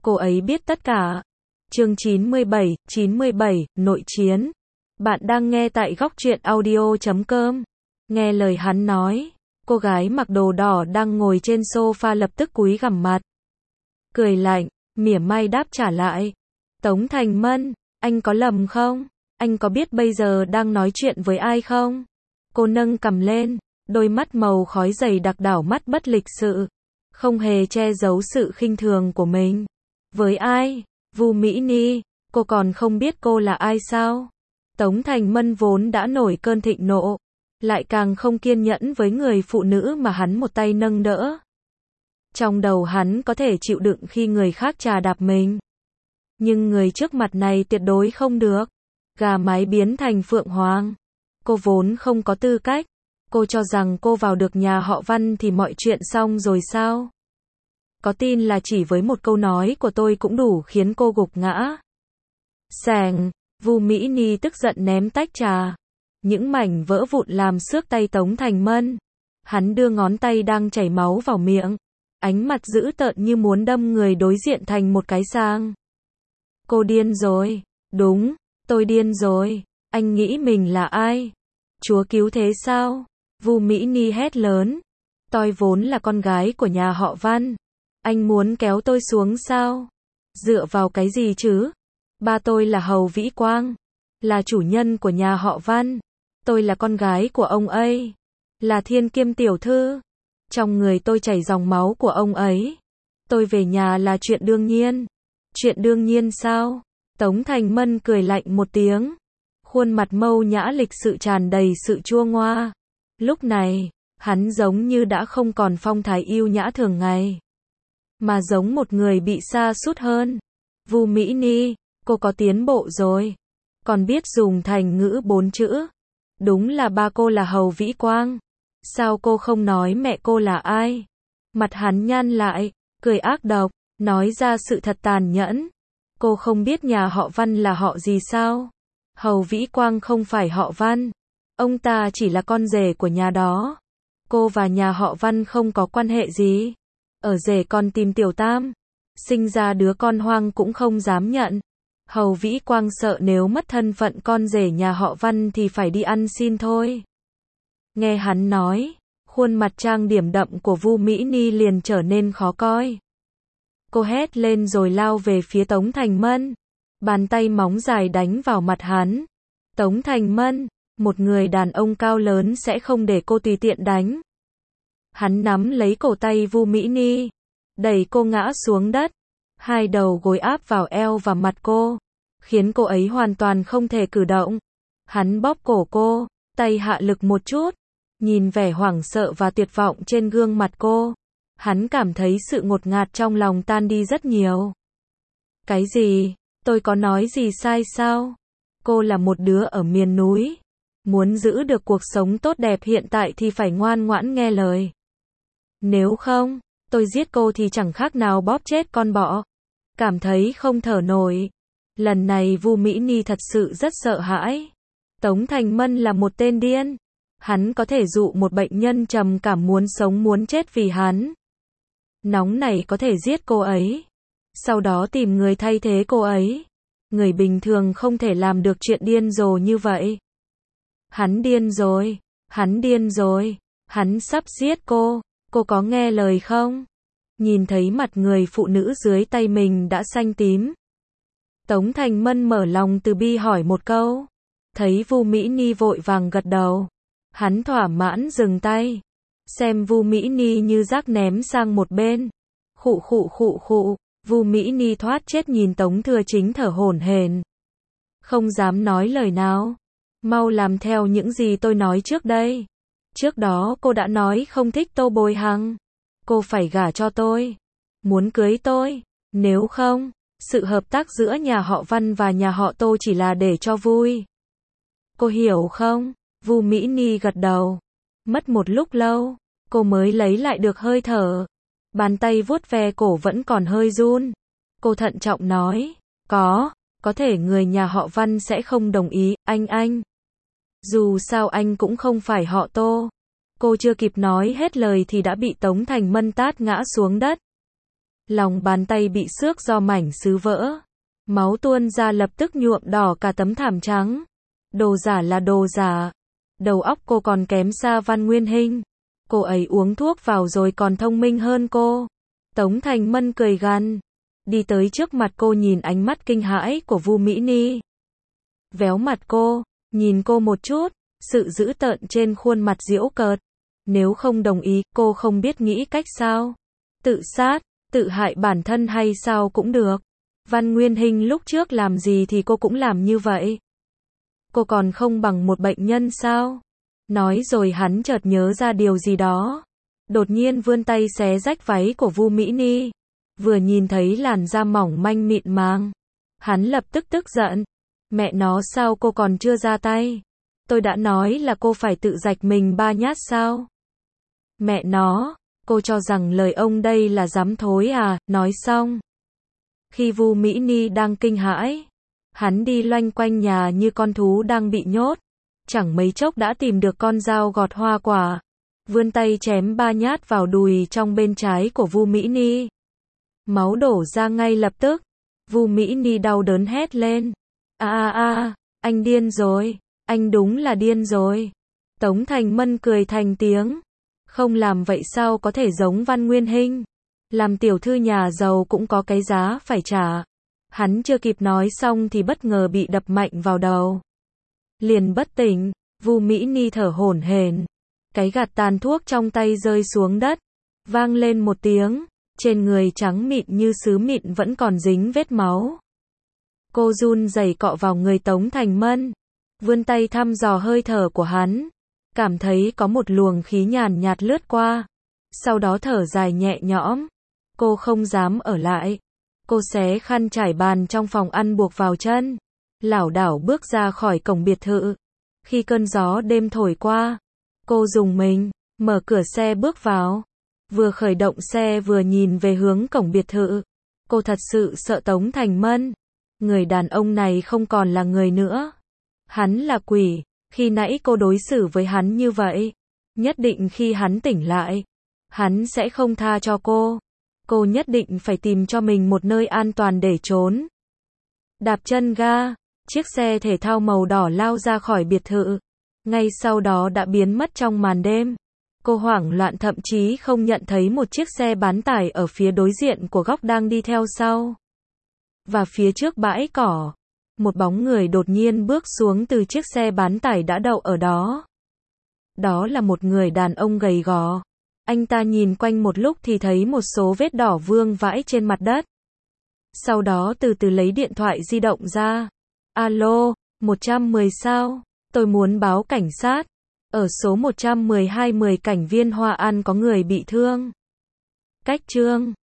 cô ấy biết tất cả. Chương 97, nội chiến. Bạn đang nghe tại góc truyện audio.com. Nghe lời hắn nói, cô gái mặc đồ đỏ đang ngồi trên sofa lập tức cúi gằm mặt. Cười lạnh, mỉa mai đáp trả lại. Tống Thành Mân, anh có lầm không? Anh có biết bây giờ đang nói chuyện với ai không? Cô nâng cằm lên, đôi mắt màu khói dày đặc đảo mắt bất lịch sự, không hề che giấu sự khinh thường của mình. Với ai? Vu Mỹ Ni, cô còn không biết cô là ai sao? Tống Thành Mân vốn đã nổi cơn thịnh nộ, lại càng không kiên nhẫn với người phụ nữ mà hắn một tay nâng đỡ. Trong đầu hắn có thể chịu đựng khi người khác chà đạp mình, nhưng người trước mặt này tuyệt đối không được. Gà mái biến thành phượng hoàng. Cô vốn không có tư cách. Cô cho rằng cô vào được nhà họ Văn thì mọi chuyện xong rồi sao? Có tin là chỉ với một câu nói của tôi cũng đủ khiến cô gục ngã? Sảng, Vu Mỹ Ni tức giận ném tách trà. Những mảnh vỡ vụn làm xước tay Tống Thành Mân. Hắn đưa ngón tay đang chảy máu vào miệng. Ánh mặt dữ tợn như muốn đâm người đối diện thành một cái sang. Cô điên rồi. Đúng, tôi điên rồi. Anh nghĩ mình là ai? Chúa cứu thế sao? Vu Mỹ Ni hét lớn. Tôi vốn là con gái của nhà họ Văn. Anh muốn kéo tôi xuống sao? Dựa vào cái gì chứ? Ba tôi là Hầu Vĩ Quang, là chủ nhân của nhà họ Văn. Tôi là con gái của ông ấy, là thiên kiêm tiểu thư. Trong người tôi chảy dòng máu của ông ấy. Tôi về nhà là chuyện đương nhiên. Chuyện đương nhiên sao? Tống Thành Mân cười lạnh một tiếng. Khuôn mặt mâu nhã lịch sự tràn đầy sự chua ngoa. Lúc này, hắn giống như đã không còn phong thái yêu nhã thường ngày, mà giống một người bị sa sút hơn. Vu Mỹ Ni, cô có tiến bộ rồi. Còn biết dùng thành ngữ 4 chữ. Đúng là ba cô là Hầu Vĩ Quang. Sao cô không nói mẹ cô là ai? Mặt hắn nhăn lại, cười ác độc, nói ra sự thật tàn nhẫn. Cô không biết nhà họ Văn là họ gì sao? Hầu Vĩ Quang không phải họ Văn. Ông ta chỉ là con rể của nhà đó. Cô và nhà họ Văn không có quan hệ gì. Ở rể còn tìm tiểu tam. Sinh ra đứa con hoang cũng không dám nhận. Hầu Vĩ Quang sợ nếu mất thân phận con rể nhà họ Văn thì phải đi ăn xin thôi. Nghe hắn nói, khuôn mặt trang điểm đậm của Vu Mỹ Ni liền trở nên khó coi. Cô hét lên rồi lao về phía Tống Thành Mân. Bàn tay móng dài đánh vào mặt hắn. Tống Thành Mân, một người đàn ông cao lớn sẽ không để cô tùy tiện đánh. Hắn nắm lấy cổ tay Vu Mỹ Ni, đẩy cô ngã xuống đất. Hai đầu gối áp vào eo và mặt cô, khiến cô ấy hoàn toàn không thể cử động. Hắn bóp cổ cô, tay hạ lực một chút. Nhìn vẻ hoảng sợ và tuyệt vọng trên gương mặt cô, hắn cảm thấy sự ngột ngạt trong lòng tan đi rất nhiều. Cái gì? Tôi có nói gì sai sao? Cô là một đứa ở miền núi. Muốn giữ được cuộc sống tốt đẹp hiện tại thì phải ngoan ngoãn nghe lời. Nếu không, tôi giết cô thì chẳng khác nào bóp chết con bọ. Cảm thấy không thở nổi. Lần này Vu Mỹ Ni thật sự rất sợ hãi. Tống Thành Mân là một tên điên. Hắn có thể dụ một bệnh nhân trầm cảm muốn sống muốn chết vì hắn. Nóng này có thể giết cô ấy. Sau đó tìm người thay thế cô ấy. Người bình thường không thể làm được chuyện điên rồ như vậy. Hắn điên rồi. Hắn điên rồi. Hắn sắp giết cô. Cô có nghe lời không? Nhìn thấy mặt người phụ nữ dưới tay mình đã xanh tím. Tống Thành Mân mở lòng từ bi hỏi một câu. Thấy Vu Mỹ Ni vội vàng gật đầu. Hắn thỏa mãn dừng tay. Xem Vu Mỹ Ni như rác ném sang một bên. Khụ khụ khụ khụ. Vu Mỹ Ni thoát chết nhìn Tống Thừa Chính thở hổn hển. Không dám nói lời nào. Mau làm theo những gì tôi nói trước đây. Trước đó cô đã nói không thích Tô Bồi Hằng. Cô phải gả cho tôi. Muốn cưới tôi. Nếu không, sự hợp tác giữa nhà họ Văn và nhà họ Tô chỉ là để cho vui. Cô hiểu không? Vu Mỹ Ni gật đầu. Mất một lúc lâu, cô mới lấy lại được hơi thở. Bàn tay vuốt ve cổ vẫn còn hơi run. Cô thận trọng nói. Có thể người nhà họ Văn sẽ không đồng ý, anh. Dù sao anh cũng không phải họ Tô. Cô chưa kịp nói hết lời thì đã bị Tống Thành Mân tát ngã xuống đất. Lòng bàn tay bị xước do mảnh sứ vỡ. Máu tuôn ra lập tức nhuộm đỏ cả tấm thảm trắng. Đồ giả là đồ giả. Đầu óc cô còn kém xa Văn Nguyên Hinh. Cô ấy uống thuốc vào rồi còn thông minh hơn cô. Tống Thành Mân cười gằn. Đi tới trước mặt cô nhìn ánh mắt kinh hãi của Vu Mỹ Ni. Véo mặt cô, nhìn cô một chút, sự dữ tợn trên khuôn mặt giễu cợt. Nếu không đồng ý, cô không biết nghĩ cách sao. Tự sát, tự hại bản thân hay sao cũng được. Văn Nguyên Hinh lúc trước làm gì thì cô cũng làm như vậy. Cô còn không bằng một bệnh nhân sao? Nói rồi hắn chợt nhớ ra điều gì đó. Đột nhiên vươn tay xé rách váy của Vu Mỹ Ni. Vừa nhìn thấy làn da mỏng manh mịn màng. Hắn lập tức tức giận. Mẹ nó sao cô còn chưa ra tay? Tôi đã nói là cô phải tự rạch mình 3 nhát sao? Mẹ nó, cô cho rằng lời ông đây là dám thối à? Nói xong. Khi Vu Mỹ Ni đang kinh hãi, hắn đi loanh quanh nhà như con thú đang bị nhốt. Chẳng mấy chốc đã tìm được con dao gọt hoa quả. Vươn tay chém 3 nhát vào đùi trong bên trái của Vu Mỹ Ni. Máu đổ ra ngay lập tức. Vu Mỹ Ni đau đớn hét lên. Anh điên rồi. Anh đúng là điên rồi. Tống Thành Mân cười thành tiếng. Không làm vậy sao có thể giống Văn Nguyên Hinh. Làm tiểu thư nhà giàu cũng có cái giá phải trả. Hắn chưa kịp nói xong thì bất ngờ bị đập mạnh vào đầu. Liền bất tỉnh, Vu Mỹ Ni thở hổn hển. Cái gạt tàn thuốc trong tay rơi xuống đất. Vang lên một tiếng. Trên người trắng mịn như sứ mịn vẫn còn dính vết máu. Cô run rẩy cọ vào người Tống Thành Mân. Vươn tay thăm dò hơi thở của hắn. Cảm thấy có một luồng khí nhàn nhạt lướt qua. Sau đó thở dài nhẹ nhõm. Cô không dám ở lại. Cô xé khăn trải bàn trong phòng ăn buộc vào chân. Lảo đảo bước ra khỏi cổng biệt thự. Khi cơn gió đêm thổi qua, cô rùng mình, mở cửa xe bước vào. Vừa khởi động xe vừa nhìn về hướng cổng biệt thự. Cô thật sự sợ Tống Thành Mân. Người đàn ông này không còn là người nữa. Hắn là quỷ. Khi nãy cô đối xử với hắn như vậy. Nhất định khi hắn tỉnh lại, hắn sẽ không tha cho cô. Cô nhất định phải tìm cho mình một nơi an toàn để trốn. Đạp chân ga, chiếc xe thể thao màu đỏ lao ra khỏi biệt thự. Ngay sau đó đã biến mất trong màn đêm. Cô hoảng loạn thậm chí không nhận thấy một chiếc xe bán tải ở phía đối diện của góc đang đi theo sau. Và phía trước bãi cỏ, một bóng người đột nhiên bước xuống từ chiếc xe bán tải đã đậu ở đó. Đó là một người đàn ông gầy gò. Anh ta nhìn quanh một lúc thì thấy một số vết đỏ vương vãi trên mặt đất. Sau đó từ từ lấy điện thoại di động ra. Alo, 110 sao? Tôi muốn báo cảnh sát. Ở số 112 10 Cảnh Viên Hoa An có người bị thương. Cách chương